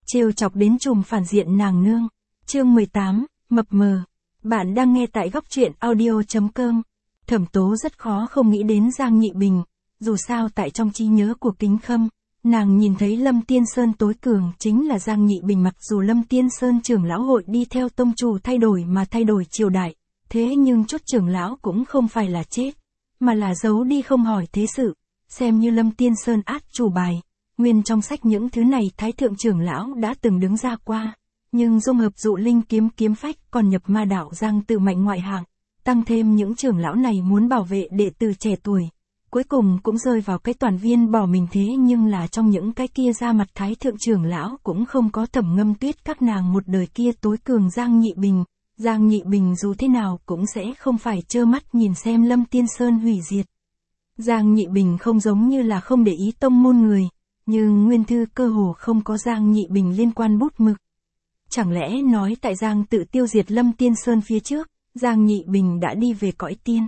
trêu chọc đến trùm phản diện nàng nương. Chương 18, mập mờ. Bạn đang nghe tại góc truyện audio.com. Thẩm Tố rất khó không nghĩ đến Giang Nhị Bình, dù sao tại trong trí nhớ của Kính Khâm, nàng nhìn thấy Lâm Tiên Sơn tối cường chính là Giang Nhị Bình, mặc dù Lâm Tiên Sơn trưởng lão hội đi theo tông chủ thay đổi mà thay đổi triều đại, thế nhưng chốt trưởng lão cũng không phải là chết, mà là giấu đi không hỏi thế sự, xem như Lâm Tiên Sơn át chủ bài. Nguyên trong sách những thứ này Thái thượng trưởng lão đã từng đứng ra qua, nhưng dung hợp dụ linh kiếm phách còn nhập ma đạo Giang tự mạnh ngoại hạng, tăng thêm những trưởng lão này muốn bảo vệ đệ tử trẻ tuổi, cuối cùng cũng rơi vào cái toàn viên bỏ mình. Thế nhưng là trong những cái kia ra mặt Thái thượng trưởng lão cũng không có Thẩm Ngâm Tuyết các nàng một đời kia tối cường Giang Nhị Bình. Giang Nhị Bình dù thế nào cũng sẽ không phải trơ mắt nhìn xem Lâm Tiên Sơn hủy diệt. Giang Nhị Bình không giống như là không để ý tông môn người, nhưng nguyên thư cơ hồ không có Giang Nhị Bình liên quan bút mực. Chẳng lẽ nói tại Giang tự tiêu diệt Lâm Tiên Sơn phía trước, Giang Nhị Bình đã đi về cõi tiên?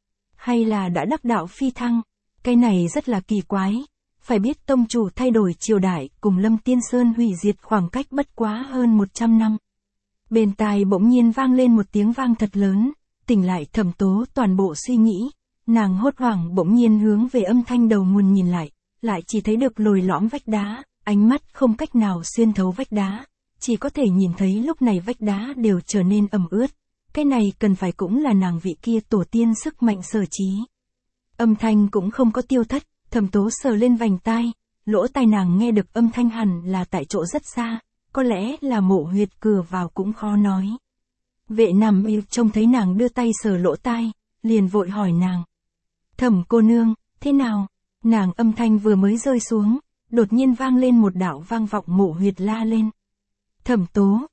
Hay là đã đắc đạo phi thăng? Cái này rất là kỳ quái. Phải biết tông chủ thay đổi triều đại cùng Lâm Tiên Sơn hủy diệt khoảng cách bất quá hơn 100 năm. Bên tai bỗng nhiên vang lên một tiếng vang thật lớn, tỉnh lại Thẩm Tố toàn bộ suy nghĩ. Nàng hốt hoảng bỗng nhiên hướng về âm thanh đầu nguồn nhìn lại chỉ thấy được lồi lõm vách đá, ánh mắt không cách nào xuyên thấu vách đá, chỉ có thể nhìn thấy lúc này vách đá đều trở nên ẩm ướt. Cái này cần phải cũng là nàng vị kia tổ tiên sức mạnh sở trí. Âm thanh cũng không có tiêu thất, Thẩm Tố sờ lên vành tai, lỗ tai nàng nghe được âm thanh hẳn là tại chỗ rất xa, có lẽ là mộ huyệt cửa vào cũng khó nói. Vệ Nam Y trông thấy nàng đưa tay sờ lỗ tai, liền vội hỏi nàng: Thẩm cô nương, thế nào? Nàng âm thanh vừa mới rơi xuống, đột nhiên vang lên một đạo vang vọng mộ huyệt la lên. Thẩm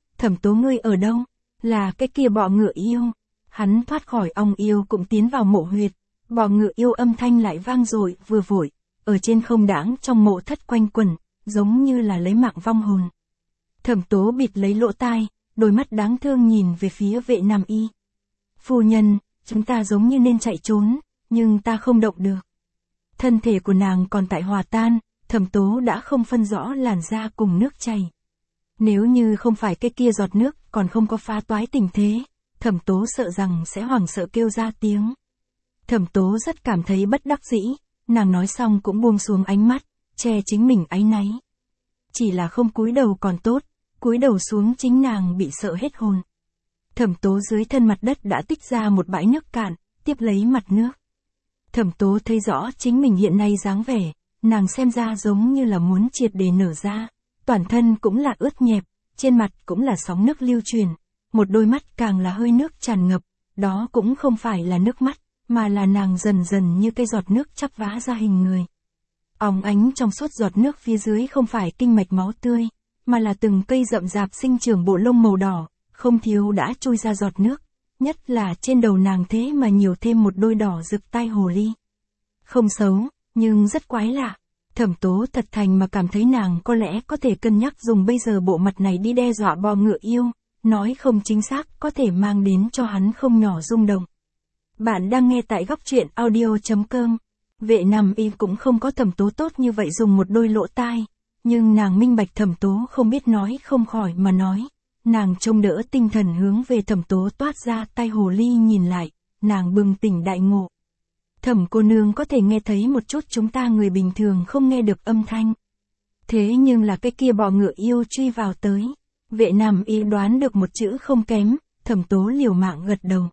Tố ngươi ở đâu? Là cái kia bọ ngựa yêu. Hắn thoát khỏi ong yêu cũng tiến vào mộ huyệt, bọ ngựa yêu âm thanh lại vang dội vừa vội, ở trên không đãng trong mộ thất quanh quẩn, giống như là lấy mạng vong hồn. Thẩm Tố bịt lấy lỗ tai, đôi mắt đáng thương nhìn về phía Vệ Nam Y. Phu nhân, chúng ta giống như nên chạy trốn, nhưng ta không động được. Thân thể của nàng còn tại hòa tan, Thẩm Tố đã không phân rõ làn da cùng nước chảy. Nếu như không phải cái kia giọt nước còn không có phá toái tình thế, Thẩm Tố sợ rằng sẽ hoảng sợ kêu ra tiếng. Thẩm Tố rất cảm thấy bất đắc dĩ, nàng nói xong cũng buông xuống ánh mắt, che chính mình áy náy. Chỉ là không cúi đầu còn tốt, cúi đầu xuống chính nàng bị sợ hết hồn. Thẩm Tố dưới thân mặt đất đã tích ra một bãi nước cạn, tiếp lấy mặt nước. Thẩm Tố thấy rõ chính mình hiện nay dáng vẻ, nàng xem ra giống như là muốn triệt để nở ra, toàn thân cũng là ướt nhẹp, trên mặt cũng là sóng nước lưu truyền, một đôi mắt càng là hơi nước tràn ngập, đó cũng không phải là nước mắt, mà là nàng dần dần như cây giọt nước chắp vá ra hình người. Óng ánh trong suốt giọt nước phía dưới không phải kinh mạch máu tươi, mà là từng cây rậm rạp sinh trưởng bộ lông màu đỏ, không thiếu đã trôi ra giọt nước, nhất là trên đầu nàng thế mà nhiều thêm một đôi đỏ rực tai hồ ly. Không xấu, nhưng rất quái lạ. Thẩm Tố thật thành mà cảm thấy nàng có lẽ có thể cân nhắc dùng bây giờ bộ mặt này đi đe dọa bọ ngựa yêu, nói không chính xác có thể mang đến cho hắn không nhỏ rung động. Bạn đang nghe tại góc truyện audio.com. Vệ Nam Y cũng không có Thẩm Tố tốt như vậy dùng một đôi lỗ tai, nhưng nàng minh bạch Thẩm Tố không biết nói không khỏi mà nói. Nàng trông đỡ tinh thần hướng về Thẩm Tố toát ra tai hồ ly nhìn lại, nàng bừng tỉnh đại ngộ. Thẩm cô nương có thể nghe thấy một chút chúng ta người bình thường không nghe được âm thanh. Thế nhưng là cái kia bọ ngựa yêu truy vào tới. Vệ Nam Y đoán được một chữ không kém, Thẩm Tố liều mạng gật đầu.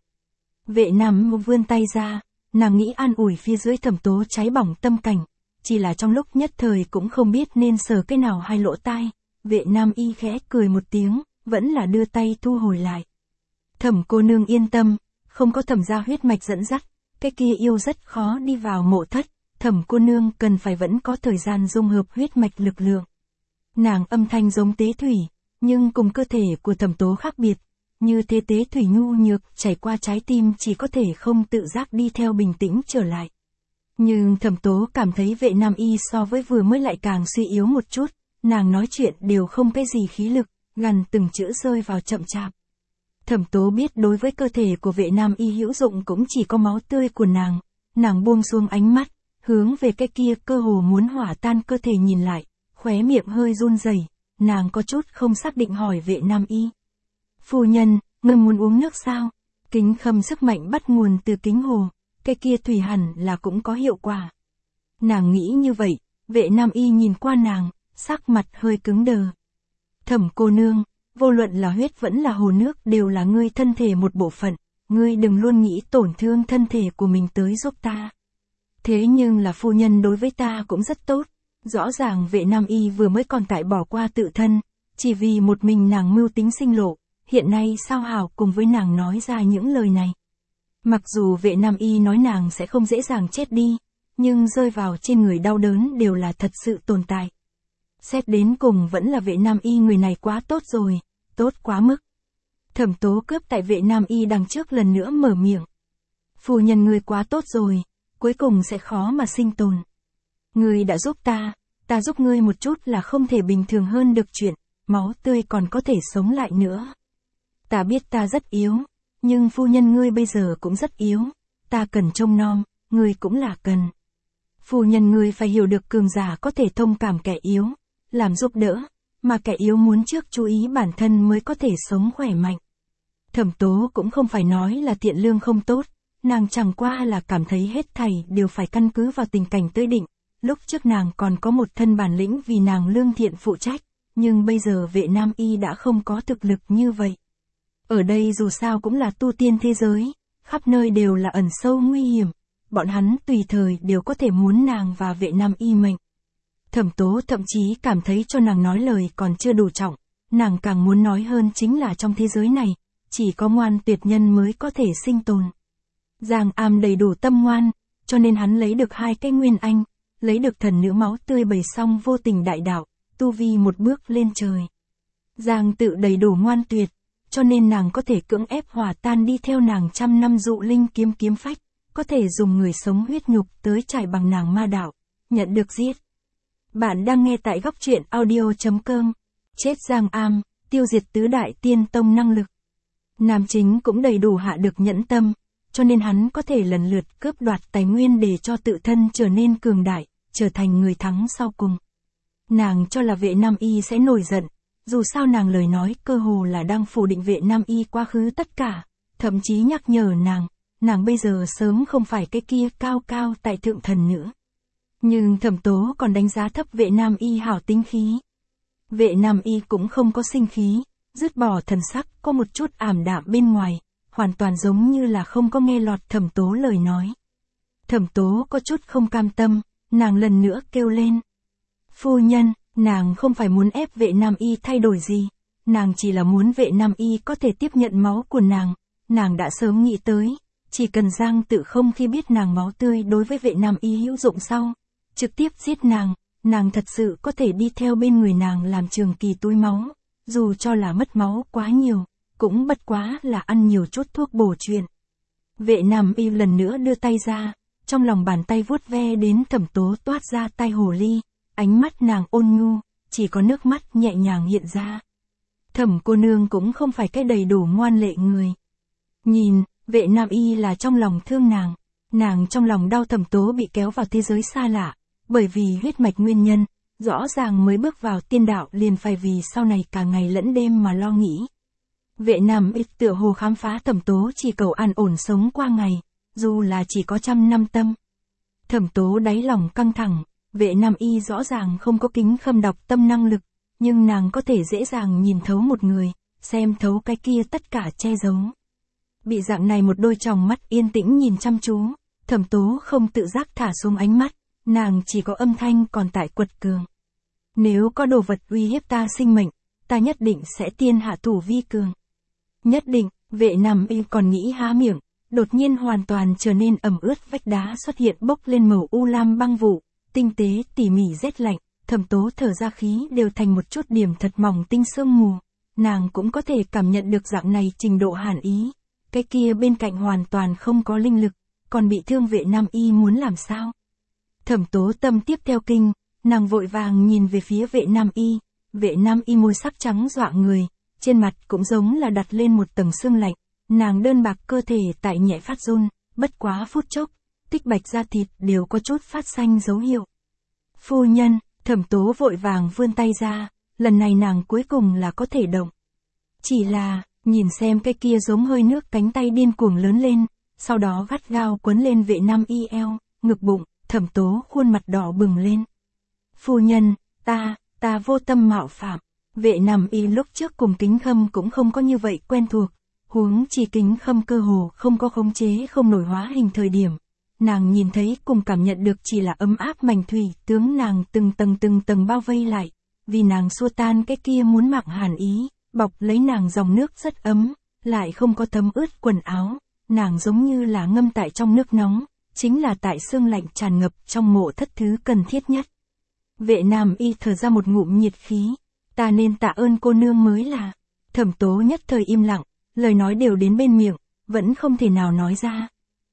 Vệ Nam vươn tay ra, nàng nghĩ an ủi phía dưới Thẩm Tố cháy bỏng tâm cảnh, chỉ là trong lúc nhất thời cũng không biết nên sờ cái nào hai lỗ tai. Vệ Nam Y khẽ cười một tiếng, vẫn là đưa tay thu hồi lại. Thẩm cô nương yên tâm, không có Thẩm gia huyết mạch dẫn dắt, cái kia yêu rất khó đi vào mộ thất, Thẩm cô nương cần phải vẫn có thời gian dung hợp huyết mạch lực lượng. Nàng âm thanh giống tế thủy, nhưng cùng cơ thể của Thẩm Tố khác biệt, như thế tế thủy nhu nhược chảy qua trái tim chỉ có thể không tự giác đi theo bình tĩnh trở lại. Nhưng Thẩm Tố cảm thấy Vệ Nam Y so với vừa mới lại càng suy yếu một chút, nàng nói chuyện đều không cái gì khí lực, gần từng chữ rơi vào chậm chạp. Thẩm Tố biết đối với cơ thể của Vệ Nam Y hữu dụng cũng chỉ có máu tươi của nàng buông xuống ánh mắt, hướng về cái kia cơ hồ muốn hỏa tan cơ thể nhìn lại, khóe miệng hơi run rẩy, nàng có chút không xác định hỏi vệ nam y. Phu nhân, ngươi muốn uống nước sao? Kính Khâm sức mạnh bắt nguồn từ kính hồ, cái kia thủy hẳn là cũng có hiệu quả. Nàng nghĩ như vậy, vệ nam y nhìn qua nàng, sắc mặt hơi cứng đờ. Thẩm cô nương, vô luận là huyết vẫn là hồ nước đều là ngươi thân thể một bộ phận, ngươi đừng luôn nghĩ tổn thương thân thể của mình tới giúp ta. Thế nhưng là phu nhân đối với ta cũng rất tốt, rõ ràng vệ nam y vừa mới còn tại bỏ qua tự thân, chỉ vì một mình nàng mưu tính sinh lộ, hiện nay sao hảo cùng với nàng nói ra những lời này. Mặc dù vệ nam y nói nàng sẽ không dễ dàng chết đi, nhưng rơi vào trên người đau đớn đều là thật sự tồn tại. Xét đến cùng vẫn là vệ nam y người này quá tốt rồi, tốt quá mức. Thẩm Tố cướp tại vệ nam y đằng trước lần nữa mở miệng. Phu nhân ngươi quá tốt rồi, cuối cùng sẽ khó mà sinh tồn. Ngươi đã giúp ta giúp ngươi một chút là không thể bình thường hơn được chuyện, máu tươi còn có thể sống lại nữa. Ta biết ta rất yếu, nhưng phu nhân ngươi bây giờ cũng rất yếu, ta cần trông nom, ngươi cũng là cần. Phu nhân ngươi phải hiểu được cường giả có thể thông cảm kẻ yếu, làm giúp đỡ, mà kẻ yếu muốn trước chú ý bản thân mới có thể sống khỏe mạnh. Thẩm Tố cũng không phải nói là thiện lương không tốt, nàng chẳng qua là cảm thấy hết thảy đều phải căn cứ vào tình cảnh tới định. Lúc trước nàng còn có một thân bản lĩnh vì nàng lương thiện phụ trách, nhưng bây giờ vệ nam y đã không có thực lực như vậy. Ở đây dù sao cũng là tu tiên thế giới, khắp nơi đều là ẩn sâu nguy hiểm, bọn hắn tùy thời đều có thể muốn nàng và vệ nam y mệnh. Thẩm Tố thậm chí cảm thấy cho nàng nói lời còn chưa đủ trọng, nàng càng muốn nói hơn chính là trong thế giới này, chỉ có ngoan tuyệt nhân mới có thể sinh tồn. Giang Am đầy đủ tâm ngoan, cho nên hắn lấy được 2 cái nguyên anh, lấy được thần nữ máu tươi bày xong vô tình đại đạo, tu vi một bước lên trời. Giang Tự đầy đủ ngoan tuyệt, cho nên nàng có thể cưỡng ép hòa tan đi theo nàng 100 năm dụ linh kiếm phách, có thể dùng người sống huyết nhục tới trải bằng nàng ma đạo, nhận được giết. Bạn đang nghe tại góc truyện audio.com. Chết Giang Am, tiêu diệt tứ đại tiên tông năng lực. Nam chính cũng đầy đủ hạ được nhẫn tâm, cho nên hắn có thể lần lượt cướp đoạt tài nguyên để cho tự thân trở nên cường đại, trở thành người thắng sau cùng. Nàng cho là vệ nam y sẽ nổi giận, dù sao nàng lời nói cơ hồ là đang phủ định vệ nam y quá khứ tất cả, thậm chí nhắc nhở nàng bây giờ sớm không phải cái kia cao cao tại thượng thần nữa. Nhưng Thẩm Tố còn đánh giá thấp vệ nam y hảo tính khí. Vệ nam y cũng không có sinh khí, dứt bỏ thần sắc có một chút ảm đạm bên ngoài, hoàn toàn giống như là không có nghe lọt Thẩm Tố lời nói. Thẩm Tố có chút không cam tâm, nàng lần nữa kêu lên. Phu nhân, nàng không phải muốn ép vệ nam y thay đổi gì, nàng chỉ là muốn vệ nam y có thể tiếp nhận máu của nàng đã sớm nghĩ tới, chỉ cần Giang Tự không khi biết nàng máu tươi đối với vệ nam y hữu dụng sau, trực tiếp giết nàng thật sự có thể đi theo bên người nàng làm trường kỳ túi máu, dù cho là mất máu quá nhiều, cũng bất quá là ăn nhiều chút thuốc bổ chuyện. Vệ nam y lần nữa đưa tay ra, trong lòng bàn tay vuốt ve đến Thẩm Tố toát ra tai hồ ly, ánh mắt nàng ôn nhu, chỉ có nước mắt nhẹ nhàng hiện ra. Thẩm cô nương cũng không phải cái đầy đủ ngoan lệ người. Nhìn, vệ nam y là trong lòng thương nàng trong lòng đau Thẩm Tố bị kéo vào thế giới xa lạ, bởi vì huyết mạch nguyên nhân, rõ ràng mới bước vào tiên đạo liền phải vì sau này cả ngày lẫn đêm mà lo nghĩ. Vệ nam y tựa hồ khám phá Thẩm Tố chỉ cầu an ổn sống qua ngày, dù là chỉ có 100 năm tâm. Thẩm Tố đáy lòng căng thẳng, vệ nam y rõ ràng không có Kính Khâm đọc tâm năng lực, nhưng nàng có thể dễ dàng nhìn thấu một người, xem thấu cái kia tất cả che giấu. Bị dạng này một đôi tròng mắt yên tĩnh nhìn chăm chú, Thẩm Tố không tự giác thả xuống ánh mắt, nàng chỉ có âm thanh còn tại quật cường. Nếu có đồ vật uy hiếp ta sinh mệnh, ta nhất định sẽ tiên hạ thủ vi cường. Nhất định, vệ nam y còn nghĩ há miệng, đột nhiên hoàn toàn trở nên ẩm ướt, vách đá xuất hiện bốc lên màu u lam băng vụ, tinh tế tỉ mỉ rét lạnh, Thẩm Tố thở ra khí đều thành một chút điểm thật mỏng tinh sương mù, nàng cũng có thể cảm nhận được dạng này trình độ hàn ý, cái kia bên cạnh hoàn toàn không có linh lực, còn bị thương vệ nam y muốn làm sao? Thẩm Tố tâm tiếp theo kinh, nàng vội vàng nhìn về phía vệ nam y môi sắc trắng dọa người, trên mặt cũng giống là đặt lên một tầng sương lạnh, nàng đơn bạc cơ thể tại nhẹ phát run, bất quá phút chốc, tích bạch da thịt đều có chút phát xanh dấu hiệu. Phu nhân, Thẩm Tố vội vàng vươn tay ra, lần này nàng cuối cùng là có thể động. Chỉ là, nhìn xem cái kia giống hơi nước cánh tay điên cuồng lớn lên, sau đó gắt gao quấn lên Vệ Nam Y eo, ngực bụng, Thẩm Tố khuôn mặt đỏ bừng lên. Phu nhân, ta vô tâm mạo phạm. Vệ Nam Y lúc trước cùng Kính Khâm cũng không có như vậy quen thuộc, huống chi Kính Khâm cơ hồ không có khống chế không nổi hóa hình thời điểm. Nàng nhìn thấy cùng cảm nhận được chỉ là ấm áp mảnh thủy tướng nàng từng tầng bao vây lại, vì nàng xua tan cái kia muốn mặc hàn ý, bọc lấy nàng dòng nước rất ấm, lại không có thấm ướt quần áo, nàng giống như là ngâm tại trong nước nóng, chính là tại xương lạnh tràn ngập trong mộ thất thứ cần thiết nhất. Vệ Nam Y thở ra một ngụm nhiệt khí, ta nên tạ ơn cô nương mới là. Thẩm Tố nhất thời im lặng, lời nói đều đến bên miệng, vẫn không thể nào nói ra.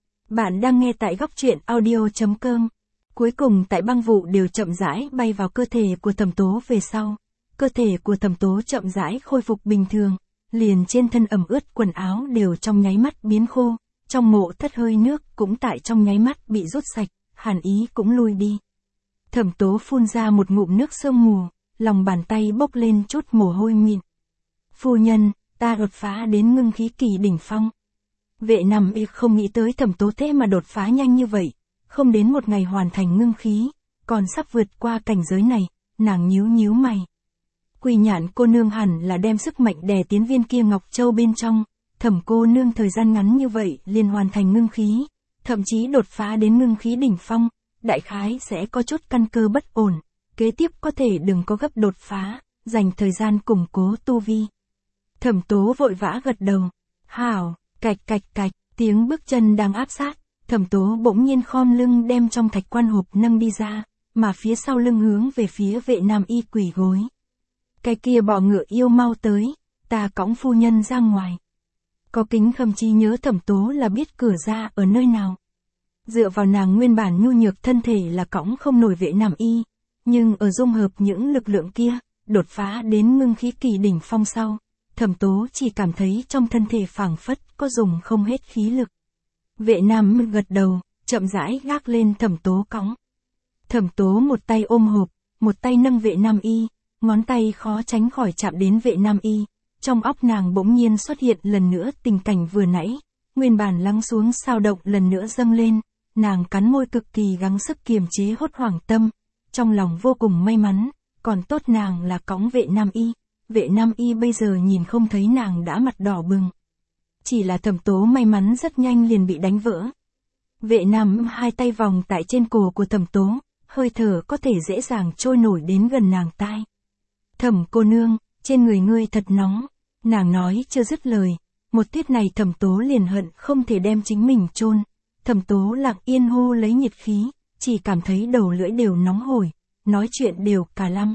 Bạn đang nghe tại góc truyện audio.com. Cuối cùng tại băng vụ đều chậm rãi bay vào cơ thể của Thẩm Tố về sau. Cơ thể của Thẩm Tố chậm rãi khôi phục bình thường, liền trên thân ẩm ướt quần áo đều trong nháy mắt biến khô, trong mộ thất hơi nước cũng tại trong nháy mắt bị rút sạch, hàn ý cũng lui đi. Thẩm Tố phun ra một ngụm nước sương mù, lòng bàn tay bốc lên chút mồ hôi mịn. Phu nhân, ta đột phá đến ngưng khí kỳ đỉnh phong. Vệ Nam Y không nghĩ tới Thẩm Tố thế mà đột phá nhanh như vậy, không đến một ngày hoàn thành ngưng khí, còn sắp vượt qua cảnh giới này, nàng nhíu mày. Quỳ Nhạn cô nương hẳn là đem sức mạnh đè tiến viên kia Ngọc Châu bên trong, Thẩm cô nương thời gian ngắn như vậy liền hoàn thành ngưng khí, thậm chí đột phá đến ngưng khí đỉnh phong, đại khái sẽ có chút căn cơ bất ổn, kế tiếp có thể đừng có gấp đột phá, dành thời gian củng cố tu vi. Thẩm Tố vội vã gật đầu, hảo, cạch, tiếng bước chân đang áp sát, Thẩm Tố bỗng nhiên khom lưng đem trong thạch quan hộp nâng đi ra, mà phía sau lưng hướng về phía Vệ Nam Y quỳ gối. Cái kia bọ ngựa yêu mau tới, ta cõng phu nhân ra ngoài. Có Kính Khâm trí nhớ Thẩm Tố là biết cửa ra ở nơi nào. Dựa vào nàng nguyên bản nhu nhược thân thể là cõng không nổi Vệ Nam Y, nhưng ở dung hợp những lực lượng kia, đột phá đến ngưng khí kỳ đỉnh phong sau, Thẩm Tố chỉ cảm thấy trong thân thể phảng phất có dùng không hết khí lực. Vệ Nam gật đầu, chậm rãi gác lên Thẩm Tố cõng. Thẩm Tố một tay ôm hộp, một tay nâng Vệ Nam Y, ngón tay khó tránh khỏi chạm đến Vệ Nam Y. Trong óc nàng bỗng nhiên xuất hiện lần nữa tình cảnh vừa nãy, nguyên bản lắng xuống sao động lần nữa dâng lên, nàng cắn môi cực kỳ gắng sức kiềm chế hốt hoảng tâm, trong lòng vô cùng may mắn, còn tốt nàng là cõng Vệ Nam Y. Vệ Nam Y bây giờ nhìn không thấy nàng đã mặt đỏ bừng. Chỉ là Thẩm Tố may mắn rất nhanh liền bị đánh vỡ. Vệ Nam hai tay vòng tại trên cổ của Thẩm Tố, hơi thở có thể dễ dàng trôi nổi đến gần nàng tai. Thẩm cô nương, trên người ngươi thật nóng, nàng nói chưa dứt lời, một tiết này Thẩm Tố liền hận không thể đem chính mình chôn. Thẩm Tố lặng yên hô lấy nhiệt khí, chỉ cảm thấy đầu lưỡi đều nóng hổi, nói chuyện đều cả lăm.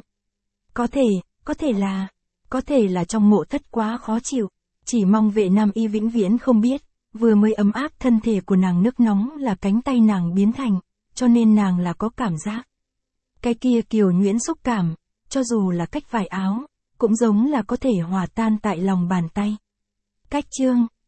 Có thể là trong mộ thất quá khó chịu, chỉ mong Vệ Nam Y vĩnh viễn không biết, vừa mới ấm áp thân thể của nàng nước nóng là cánh tay nàng biến thành, cho nên nàng là có cảm giác. Cái kia kiều nhuyễn xúc cảm, cho dù là cách vải áo, cũng giống là có thể hòa tan tại lòng bàn tay. Cách chương